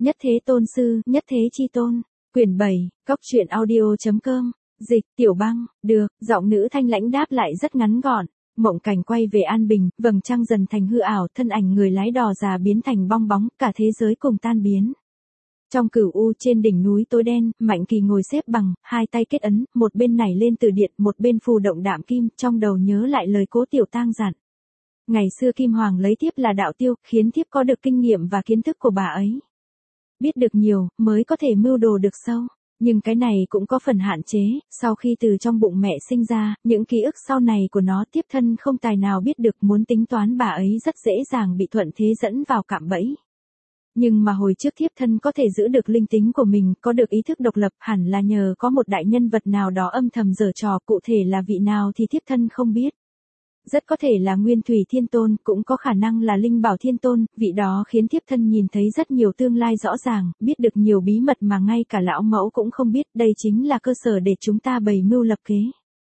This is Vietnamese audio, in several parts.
Nhất Thế Tôn Sư, Nhất Thế Chi Tôn. Quyển 7, Cóc truyện audio.com. Dịch, Tiểu Băng, được, giọng nữ thanh lãnh đáp lại rất ngắn gọn. Mộng cảnh quay về an bình, vầng trăng dần thành hư ảo, thân ảnh người lái đò già biến thành bong bóng, cả thế giới cùng tan biến. Trong cửu u trên đỉnh núi tối đen, Mạnh Kỳ ngồi xếp bằng, hai tay kết ấn, một bên nảy lên từ điện, một bên phù động đạm kim, trong đầu nhớ lại lời Cố Tiểu Tang dặn. Ngày xưa Kim Hoàng lấy thiếp là đạo tiêu, khiến thiếp có được kinh nghiệm và kiến thức của bà ấy. Biết được nhiều, mới có thể mưu đồ được sâu. Nhưng cái này cũng có phần hạn chế, sau khi từ trong bụng mẹ sinh ra, những ký ức sau này của nó thiếp thân không tài nào biết được, muốn tính toán bà ấy rất dễ dàng bị thuận thế dẫn vào cạm bẫy. Nhưng mà hồi trước thiếp thân có thể giữ được linh tính của mình, có được ý thức độc lập, hẳn là nhờ có một đại nhân vật nào đó âm thầm giở trò, cụ thể là vị nào thì thiếp thân không biết. Rất có thể là Nguyên Thủy Thiên Tôn, cũng có khả năng là Linh Bảo Thiên Tôn, vị đó khiến thiếp thân nhìn thấy rất nhiều tương lai rõ ràng, biết được nhiều bí mật mà ngay cả lão mẫu cũng không biết, đây chính là cơ sở để chúng ta bày mưu lập kế.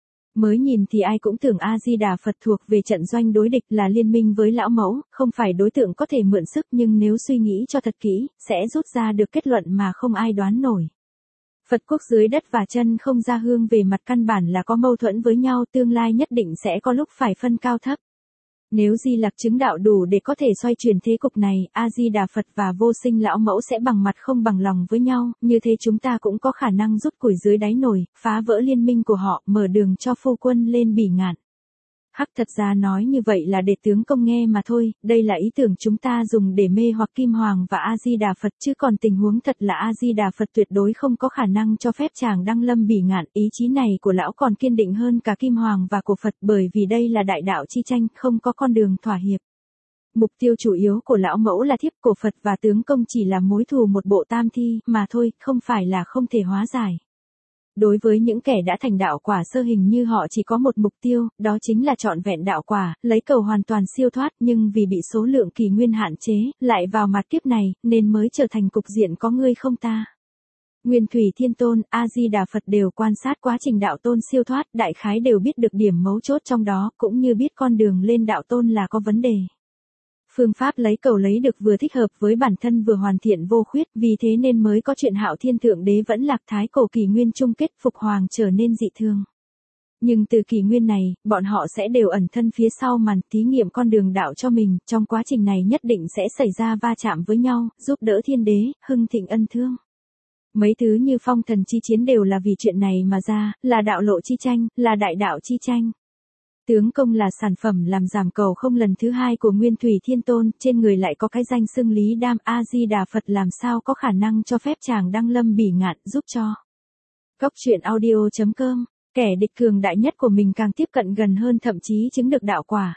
Mới nhìn thì ai cũng tưởng A-di-đà Phật thuộc về trận doanh đối địch, là liên minh với lão mẫu, không phải đối tượng có thể mượn sức, nhưng nếu suy nghĩ cho thật kỹ, sẽ rút ra được kết luận mà không ai đoán nổi. Phật quốc dưới đất và chân không ra hương về mặt căn bản là có mâu thuẫn với nhau, tương lai nhất định sẽ có lúc phải phân cao thấp. Nếu Di Lặc chứng đạo đủ để có thể xoay chuyển thế cục này, A-di-đà Phật và vô sinh lão mẫu sẽ bằng mặt không bằng lòng với nhau, như thế chúng ta cũng có khả năng rút củi dưới đáy nồi, phá vỡ liên minh của họ, mở đường cho phu quân lên bỉ ngạn. Hắc, thật ra nói như vậy là để tướng công nghe mà thôi, đây là ý tưởng chúng ta dùng để mê hoặc Kim Hoàng và A-di-đà Phật, chứ còn tình huống thật là A-di-đà Phật tuyệt đối không có khả năng cho phép chàng đăng lâm bỉ ngạn, ý chí này của lão còn kiên định hơn cả Kim Hoàng và của Phật, bởi vì đây là đại đạo chi tranh, không có con đường thỏa hiệp. Mục tiêu chủ yếu của lão mẫu là thiếp, của Phật và tướng công chỉ là mối thù một bộ tam thi, mà thôi, không phải là không thể hóa giải. Đối với những kẻ đã thành đạo quả sơ hình như họ chỉ có một mục tiêu, đó chính là trọn vẹn đạo quả, lấy cầu hoàn toàn siêu thoát, nhưng vì bị số lượng kỷ nguyên hạn chế, lại vào mặt kiếp này, nên mới trở thành cục diện có ngươi không ta. Nguyên Thủy Thiên Tôn, A-di-đà Phật đều quan sát quá trình đạo tôn siêu thoát, đại khái đều biết được điểm mấu chốt trong đó, cũng như biết con đường lên đạo tôn là có vấn đề. Phương pháp lấy cầu lấy được vừa thích hợp với bản thân vừa hoàn thiện vô khuyết, vì thế nên mới có chuyện Hạo Thiên Thượng Đế vẫn lạc thái cổ kỷ nguyên chung kết, Phục Hoàng trở nên dị thường. Nhưng từ kỷ nguyên này, bọn họ sẽ đều ẩn thân phía sau màn, thí nghiệm con đường đạo cho mình, trong quá trình này nhất định sẽ xảy ra va chạm với nhau, giúp đỡ thiên đế, hưng thịnh ân thương. Mấy thứ như phong thần chi chiến đều là vì chuyện này mà ra, là đạo lộ chi tranh, là đại đạo chi tranh. Tướng công là sản phẩm làm giảm cầu không lần thứ hai của Nguyên Thủy Thiên Tôn, trên người lại có cái danh xưng Lý Đam, A-di-đà Phật làm sao có khả năng cho phép chàng đăng lâm bỉ ngạn, giúp cho. Cóc truyện audio.com, kẻ địch cường đại nhất của mình càng tiếp cận gần hơn, thậm chí chứng được đạo quả.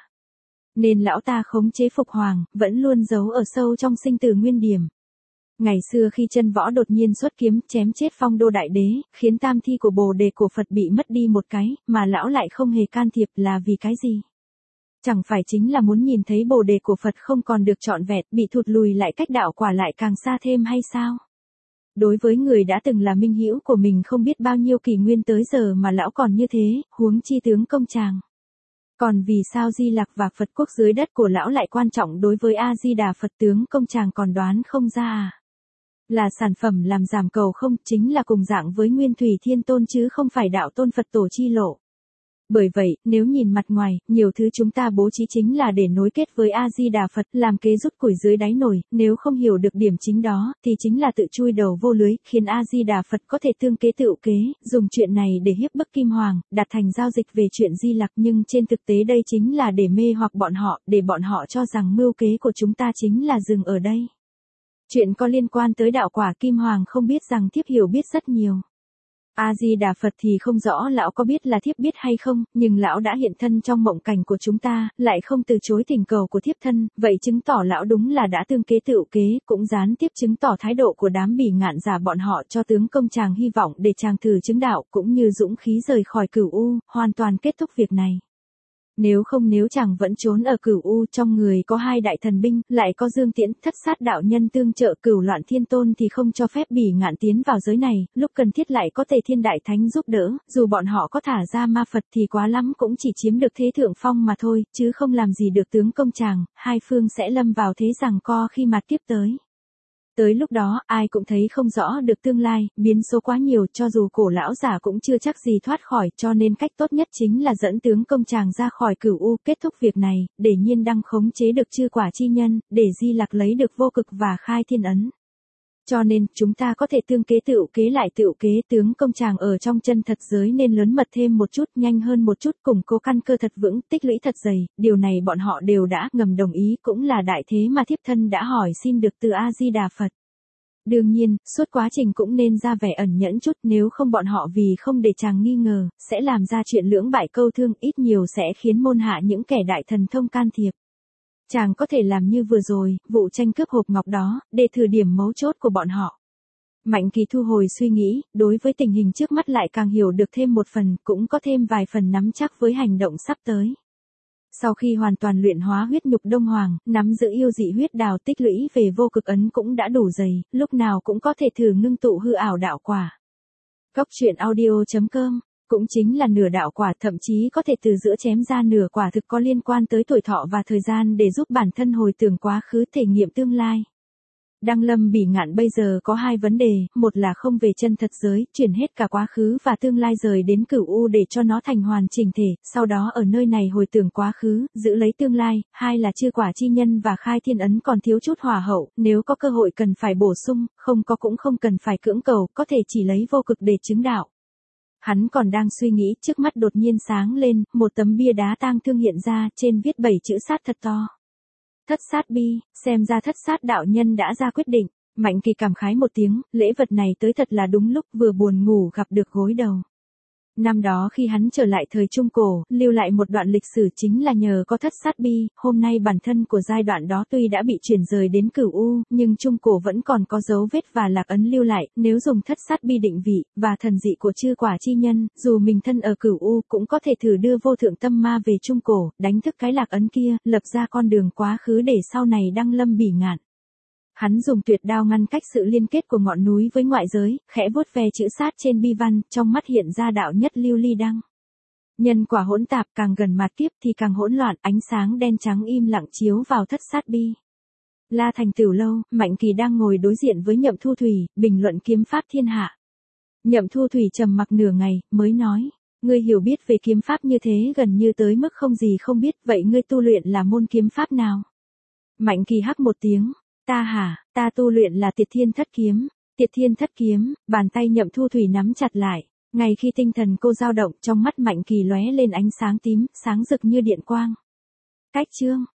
Nên lão ta khống chế Phục Hoàng, vẫn luôn giấu ở sâu trong sinh tử nguyên điểm. Ngày xưa khi Chân Võ đột nhiên xuất kiếm chém chết Phong Đô Đại Đế, khiến tam thi của Bồ Đề của Phật bị mất đi một cái, mà lão lại không hề can thiệp, là vì cái gì? Chẳng phải chính là muốn nhìn thấy Bồ Đề của Phật không còn được trọn vẹn, bị thụt lùi lại, cách đạo quả lại càng xa thêm hay sao? Đối với người đã từng là minh hữu của mình không biết bao nhiêu kỷ nguyên tới giờ mà lão còn như thế, huống chi tướng công chàng. Còn vì sao Di Lặc và Phật quốc dưới đất của lão lại quan trọng đối với A-di-đà Phật, tướng công chàng còn đoán không ra à? Là sản phẩm làm giảm cầu không, chính là cùng dạng với Nguyên Thủy Thiên Tôn chứ không phải đạo tôn Phật tổ chi lộ. Bởi vậy, nếu nhìn mặt ngoài, nhiều thứ chúng ta bố trí chính là để nối kết với A-di-đà Phật, làm kế rút củi dưới đáy nồi, nếu không hiểu được điểm chính đó, thì chính là tự chui đầu vô lưới, khiến A-di-đà Phật có thể tương kế tựu kế, dùng chuyện này để hiếp bức Kim Hoàng, đặt thành giao dịch về chuyện Di Lặc, nhưng trên thực tế đây chính là để mê hoặc bọn họ, để bọn họ cho rằng mưu kế của chúng ta chính là dừng ở đây. Chuyện có liên quan tới đạo quả Kim Hoàng không biết rằng thiếp hiểu biết rất nhiều. A-di-đà Phật thì không rõ lão có biết là thiếp biết hay không, nhưng lão đã hiện thân trong mộng cảnh của chúng ta, lại không từ chối thỉnh cầu của thiếp thân, vậy chứng tỏ lão đúng là đã tương kế tựu kế, cũng gián tiếp chứng tỏ thái độ của đám bỉ ngạn giả bọn họ cho tướng công chàng hy vọng để chàng thử chứng đạo, cũng như dũng khí rời khỏi cửu u, hoàn toàn kết thúc việc này. Nếu chàng vẫn trốn ở cửu u, trong người có hai đại thần binh, lại có Dương Tiễn, Thất Sát đạo nhân tương trợ, Cửu Loạn Thiên Tôn thì không cho phép bỉ ngạn tiến vào giới này, lúc cần thiết lại có Tề Thiên Đại Thánh giúp đỡ, dù bọn họ có thả ra ma Phật thì quá lắm cũng chỉ chiếm được thế thượng phong mà thôi, chứ không làm gì được tướng công chàng, hai phương sẽ lâm vào thế giằng co khi mặt kiếp tới. Tới lúc đó, ai cũng thấy không rõ được tương lai, biến số quá nhiều, cho dù cổ lão giả cũng chưa chắc gì thoát khỏi, cho nên cách tốt nhất chính là dẫn tướng công chàng ra khỏi Cửu U, kết thúc việc này, để Nhiên Đăng khống chế được chư quả chi nhân, để Di Lặc lấy được vô cực và khai thiên ấn. Cho nên, chúng ta có thể tương kế tựu kế lại tựu kế, tướng công chàng ở trong chân thật giới nên lớn mật thêm một chút, nhanh hơn một chút, củng cố căn cơ thật vững, tích lũy thật dày, điều này bọn họ đều đã ngầm đồng ý, cũng là đại thế mà thiếp thân đã hỏi xin được từ A-di-đà Phật. Đương nhiên, suốt quá trình cũng nên ra vẻ ẩn nhẫn chút, nếu không bọn họ vì không để chàng nghi ngờ, sẽ làm ra chuyện lưỡng bại câu thương, ít nhiều sẽ khiến môn hạ những kẻ đại thần thông can thiệp. Chàng có thể làm như vừa rồi, vụ tranh cướp hộp ngọc đó, để thử điểm mấu chốt của bọn họ. Mạnh Kỳ thu hồi suy nghĩ, đối với tình hình trước mắt lại càng hiểu được thêm một phần, cũng có thêm vài phần nắm chắc với hành động sắp tới. Sau khi hoàn toàn luyện hóa huyết nhục Đông Hoàng, nắm giữ yêu dị huyết đào, tích lũy về vô cực ấn cũng đã đủ dày, lúc nào cũng có thể thử ngưng tụ hư ảo đạo quả. Góc truyện audio.com cũng chính là nửa đạo quả, thậm chí có thể từ giữa chém ra nửa quả thực có liên quan tới tuổi thọ và thời gian để giúp bản thân hồi tưởng quá khứ, thể nghiệm tương lai. Đăng Lâm Bỉ Ngạn bây giờ có hai vấn đề, một là không về chân thật giới, chuyển hết cả quá khứ và tương lai rời đến Cửu U để cho nó thành hoàn chỉnh thể, sau đó ở nơi này hồi tưởng quá khứ, giữ lấy tương lai, hai là chư quả chi nhân và khai thiên ấn còn thiếu chút hòa hậu, nếu có cơ hội cần phải bổ sung, không có cũng không cần phải cưỡng cầu, có thể chỉ lấy vô cực để chứng đạo. Hắn còn đang suy nghĩ, trước mắt đột nhiên sáng lên, một tấm bia đá tang thương hiện ra, trên viết 7 chữ sát thật to. Thất sát bi, xem ra Thất sát đạo nhân đã ra quyết định. Mạnh Kỳ cảm khái một tiếng, lễ vật này tới thật là đúng lúc, vừa buồn ngủ gặp được gối đầu. Năm đó khi hắn trở lại thời Trung Cổ, lưu lại một đoạn lịch sử chính là nhờ có Thất sát bi, hôm nay bản thân của giai đoạn đó tuy đã bị chuyển rời đến Cửu U, nhưng Trung Cổ vẫn còn có dấu vết và lạc ấn lưu lại, nếu dùng Thất sát bi định vị, và thần dị của chư quả chi nhân, dù mình thân ở Cửu U cũng có thể thử đưa vô thượng tâm ma về Trung Cổ, đánh thức cái lạc ấn kia, lập ra con đường quá khứ để sau này đăng lâm bỉ ngạn. Hắn dùng tuyệt đao ngăn cách sự liên kết của ngọn núi với ngoại giới, khẽ vuốt ve chữ sát trên bi văn, trong mắt hiện ra đạo nhất lưu ly đăng. Nhân quả hỗn tạp, càng gần mạt kiếp thì càng hỗn loạn, ánh sáng đen trắng im lặng chiếu vào Thất sát bi. La Thành Tửu lâu, Mạnh Kỳ đang ngồi đối diện với Nhậm Thu Thủy, bình luận kiếm pháp thiên hạ. Nhậm Thu Thủy trầm mặc nửa ngày, mới nói, ngươi hiểu biết về kiếm pháp như thế gần như tới mức không gì không biết, vậy ngươi tu luyện là môn kiếm pháp nào? Mạnh Kỳ hắc một tiếng. Ta hả, ta tu luyện là Tiệt Thiên Thất Kiếm. Tiệt Thiên Thất Kiếm, bàn tay Nhậm Thu Thủy nắm chặt lại. Ngay khi tinh thần cô dao động, trong mắt Mạnh Kỳ lóe lên ánh sáng tím, sáng rực như điện quang. Cách chương